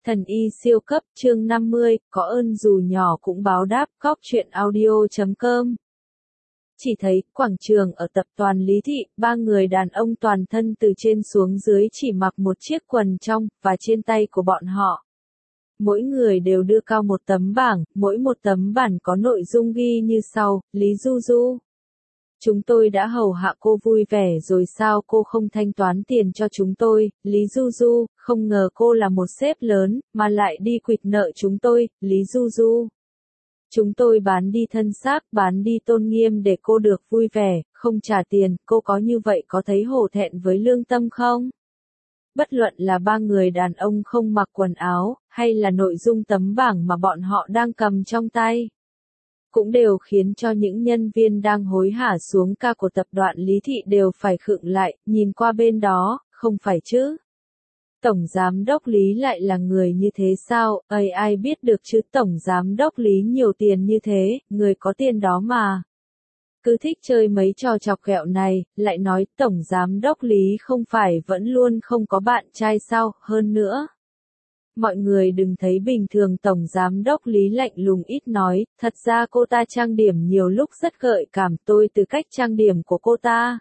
Thần y siêu cấp chương 50, có ơn dù nhỏ cũng báo đáp. Cóc truyện audio.com. Chỉ thấy, quảng trường ở tập đoàn Lý Thị, ba người đàn ông toàn thân từ trên xuống dưới chỉ mặc một chiếc quần trong, và trên tay của bọn họ. Mỗi người đều đưa cao một tấm bảng, mỗi một tấm bảng có nội dung ghi như sau: Lý Du Du. Chúng tôi đã hầu hạ cô vui vẻ rồi sao cô không thanh toán tiền cho chúng tôi, Lý Du Du, không ngờ cô là một sếp lớn, mà lại đi quỵt nợ chúng tôi, Lý Du Du. Chúng tôi bán đi thân xác, bán đi tôn nghiêm để cô được vui vẻ, không trả tiền, cô có như vậy có thấy hổ thẹn với lương tâm không? Bất luận là ba người đàn ông không mặc quần áo, hay là nội dung tấm bảng mà bọn họ đang cầm trong tay, cũng đều khiến cho những nhân viên đang hối hả xuống ca của tập đoàn Lý Thị đều phải khựng lại, nhìn qua bên đó, không phải chứ? Tổng giám đốc Lý lại là người như thế sao? Ai biết được chứ, tổng giám đốc Lý nhiều tiền như thế, người có tiền đó mà. Cứ thích chơi mấy trò chọc ghẹo này, lại nói tổng giám đốc Lý không phải vẫn luôn không có bạn trai sao? Hơn nữa, mọi người đừng thấy bình thường tổng giám đốc Lý lạnh lùng ít nói, thật ra cô ta trang điểm nhiều lúc rất gợi cảm, tôi từ cách trang điểm của cô ta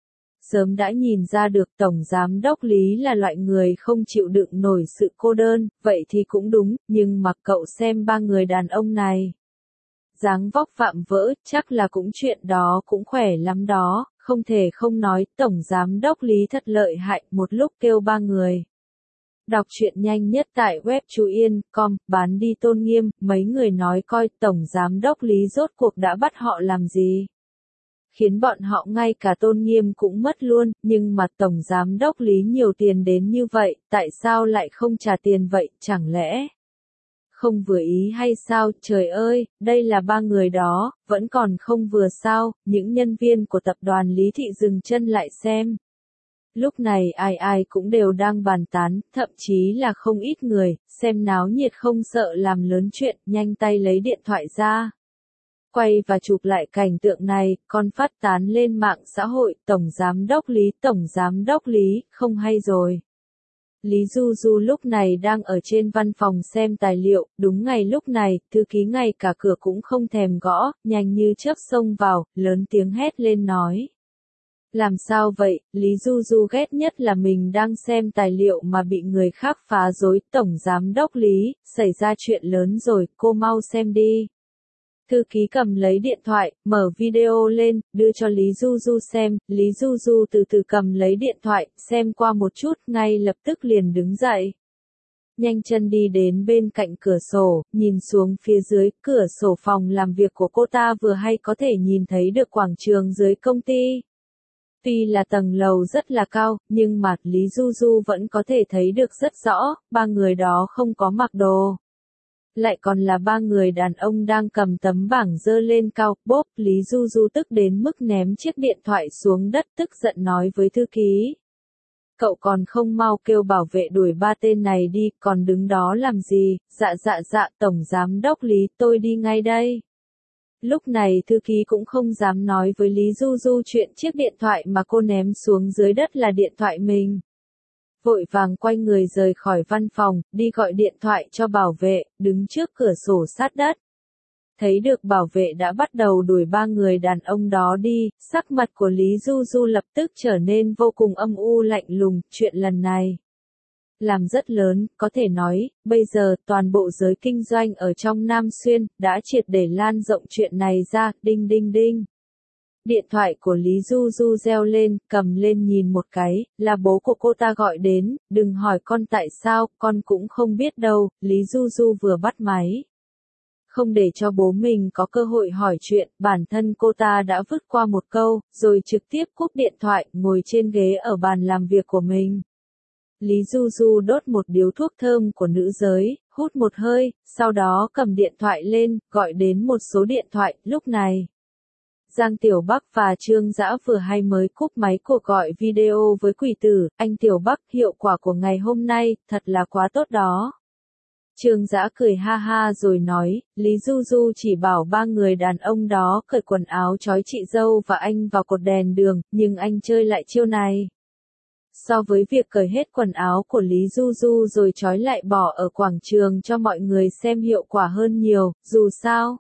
sớm đã nhìn ra được tổng giám đốc Lý là loại người không chịu đựng nổi sự cô đơn, vậy thì cũng đúng, nhưng mà cậu xem ba người đàn ông này. Dáng vóc vạm vỡ, chắc là cũng chuyện đó cũng khỏe lắm đó, không thể không nói, tổng giám đốc Lý thật lợi hại, một lúc kêu ba người. Đọc truyện nhanh nhất tại web chuyen.com, bán đi tôn nghiêm, mấy người nói coi tổng giám đốc Lý rốt cuộc đã bắt họ làm gì. Khiến bọn họ ngay cả tôn nghiêm cũng mất luôn, nhưng mà tổng giám đốc Lý nhiều tiền đến như vậy, tại sao lại không trả tiền vậy, chẳng lẽ không vừa ý hay sao? Trời ơi, đây là ba người đó, vẫn còn không vừa sao? Những nhân viên của tập đoàn Lý Thị dừng chân lại xem. Lúc này ai cũng đều đang bàn tán, thậm chí là không ít người, xem náo nhiệt không sợ làm lớn chuyện, nhanh tay lấy điện thoại ra. Quay và chụp lại cảnh tượng này, còn phát tán lên mạng xã hội, tổng giám đốc Lý, không hay rồi. Lý Du Du lúc này đang ở trên văn phòng xem tài liệu, đúng ngày lúc này, thư ký ngay cả cửa cũng không thèm gõ, nhanh như chớp xông vào, lớn tiếng hét lên nói. Làm sao vậy, Lý Du Du ghét nhất là mình đang xem tài liệu mà bị người khác phá rối, tổng giám đốc Lý, xảy ra chuyện lớn rồi, cô mau xem đi. Thư ký cầm lấy điện thoại, mở video lên, đưa cho Lý Du Du xem, Lý Du Du từ từ cầm lấy điện thoại, xem qua một chút, ngay lập tức liền đứng dậy. Nhanh chân đi đến bên cạnh cửa sổ, nhìn xuống phía dưới, cửa sổ phòng làm việc của cô ta vừa hay có thể nhìn thấy được quảng trường dưới công ty. Tuy là tầng lầu rất là cao, nhưng mà Lý Du Du vẫn có thể thấy được rất rõ, ba người đó không có mặc đồ. Lại còn là ba người đàn ông đang cầm tấm bảng giơ lên cao, bốp, Lý Du Du tức đến mức ném chiếc điện thoại xuống đất, tức giận nói với thư ký. Cậu còn không mau kêu bảo vệ đuổi ba tên này đi, còn đứng đó làm gì? Dạ, tổng giám đốc Lý, tôi đi ngay đây. Lúc này thư ký cũng không dám nói với Lý Du Du chuyện chiếc điện thoại mà cô ném xuống dưới đất là điện thoại mình. Vội vàng quay người rời khỏi văn phòng, đi gọi điện thoại cho bảo vệ, đứng trước cửa sổ sát đất. Thấy được bảo vệ đã bắt đầu đuổi ba người đàn ông đó đi, sắc mặt của Lý Du Du lập tức trở nên vô cùng âm u lạnh lùng, chuyện lần này làm rất lớn, có thể nói, bây giờ toàn bộ giới kinh doanh ở trong Nam Xuyên, đã triệt để lan rộng chuyện này ra, đinh đinh đinh. Điện thoại của Lý Du Du reo lên, cầm lên nhìn một cái, là bố của cô ta gọi đến, đừng hỏi con tại sao, con cũng không biết đâu, Lý Du Du vừa bắt máy. Không để cho bố mình có cơ hội hỏi chuyện, bản thân cô ta đã vứt qua một câu, rồi trực tiếp cúp điện thoại, ngồi trên ghế ở bàn làm việc của mình. Lý Du Du đốt một điếu thuốc thơm của nữ giới, hút một hơi, sau đó cầm điện thoại lên, gọi đến một số điện thoại, lúc này. Giang Tiểu Bắc và Trương Dã vừa hay mới cúp máy cuộc gọi video với quỷ tử, anh Tiểu Bắc, hiệu quả của ngày hôm nay, thật là quá tốt đó. Trương Dã cười ha ha rồi nói, Lý Du Du chỉ bảo ba người đàn ông đó cởi quần áo trói chị dâu và anh vào cột đèn đường, nhưng anh chơi lại chiêu này. So với việc cởi hết quần áo của Lý Du Du rồi trói lại bỏ ở quảng trường cho mọi người xem hiệu quả hơn nhiều, dù sao.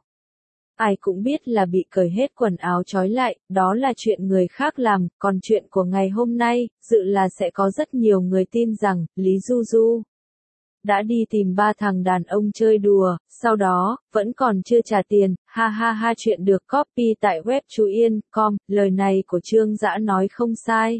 Ai cũng biết là bị cởi hết quần áo trói lại, đó là chuyện người khác làm, còn chuyện của ngày hôm nay, dự là sẽ có rất nhiều người tin rằng, Lý Du Du đã đi tìm ba thằng đàn ông chơi đùa, sau đó, vẫn còn chưa trả tiền, ha ha ha chuyện được copy tại web chuyen.com, lời này của Trương Dã nói không sai.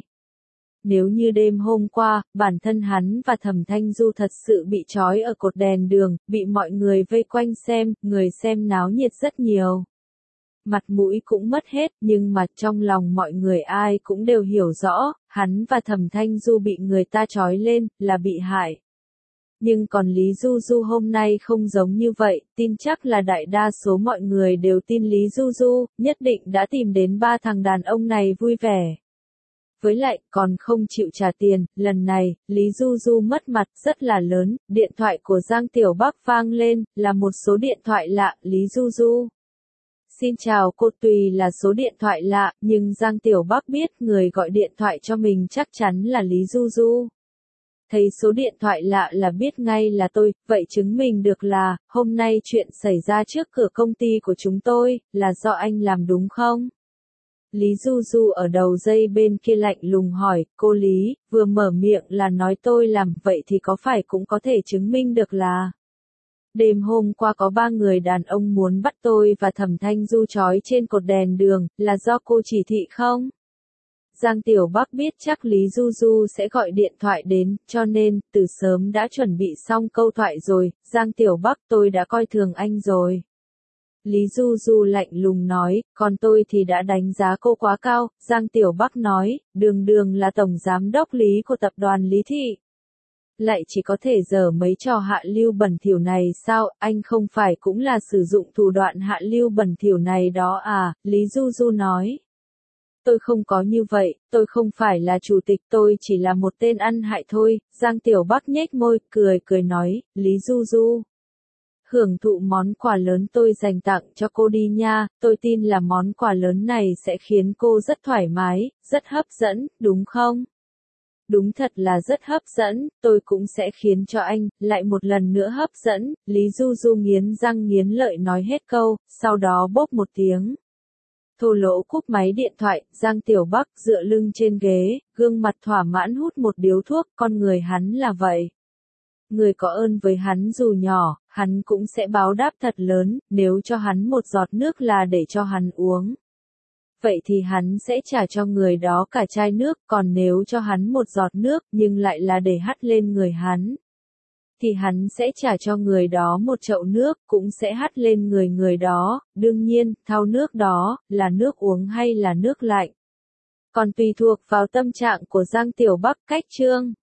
Nếu như đêm hôm qua, bản thân hắn và Thẩm Thanh Du thật sự bị trói ở cột đèn đường, bị mọi người vây quanh xem, người xem náo nhiệt rất nhiều. Mặt mũi cũng mất hết, nhưng mà trong lòng mọi người ai cũng đều hiểu rõ, hắn và Thẩm Thanh Du bị người ta trói lên, là bị hại. Nhưng còn Lý Du Du hôm nay không giống như vậy, tin chắc là đại đa số mọi người đều tin Lý Du Du, nhất định đã tìm đến ba thằng đàn ông này vui vẻ. Với lại, còn không chịu trả tiền, lần này, Lý Du Du mất mặt rất là lớn, điện thoại của Giang Tiểu Bắc vang lên, là một số điện thoại lạ, Lý Du Du. Xin chào cô, tùy là số điện thoại lạ, nhưng Giang Tiểu Bắc biết người gọi điện thoại cho mình chắc chắn là Lý Du Du. Thấy số điện thoại lạ là biết ngay là tôi, vậy chứng minh được là, hôm nay chuyện xảy ra trước cửa công ty của chúng tôi, là do anh làm đúng không? Lý Du Du ở đầu dây bên kia lạnh lùng hỏi, cô Lý, vừa mở miệng là nói tôi làm, vậy thì có phải cũng có thể chứng minh được là... Đêm hôm qua có ba người đàn ông muốn bắt tôi và Thẩm Thanh Du trói trên cột đèn đường, là do cô chỉ thị không? Giang Tiểu Bắc biết chắc Lý Du Du sẽ gọi điện thoại đến, cho nên, từ sớm đã chuẩn bị xong câu thoại rồi, Giang Tiểu Bắc tôi đã coi thường anh rồi. Lý Du Du lạnh lùng nói, còn tôi thì đã đánh giá cô quá cao, Giang Tiểu Bắc nói, đường đường là tổng giám đốc Lý của tập đoàn Lý Thị. Lại chỉ có thể giở mấy trò hạ lưu bẩn thỉu này sao, anh không phải cũng là sử dụng thủ đoạn hạ lưu bẩn thỉu này đó à, Lý Du Du nói. Tôi không có như vậy, tôi không phải là chủ tịch, tôi chỉ là một tên ăn hại thôi, Giang Tiểu Bắc nhếch môi, cười nói, Lý Du Du. Hưởng thụ món quà lớn tôi dành tặng cho cô đi nha, tôi tin là món quà lớn này sẽ khiến cô rất thoải mái, rất hấp dẫn, đúng không? Đúng thật là rất hấp dẫn, tôi cũng sẽ khiến cho anh, lại một lần nữa hấp dẫn, Lý Du Du nghiến răng nghiến lợi nói hết câu, sau đó bốp một tiếng. Thô lỗ cúp máy điện thoại, Giang Tiểu Bắc dựa lưng trên ghế, gương mặt thỏa mãn hút một điếu thuốc, con người hắn là vậy. Người có ơn với hắn dù nhỏ, hắn cũng sẽ báo đáp thật lớn, nếu cho hắn một giọt nước là để cho hắn uống. Vậy thì hắn sẽ trả cho người đó cả chai nước, còn nếu cho hắn một giọt nước, nhưng lại là để hắt lên người hắn. Thì hắn sẽ trả cho người đó một chậu nước, cũng sẽ hắt lên người đó, đương nhiên, thau nước đó, là nước uống hay là nước lạnh. Còn tùy thuộc vào tâm trạng của Giang Tiểu Bắc cách chương.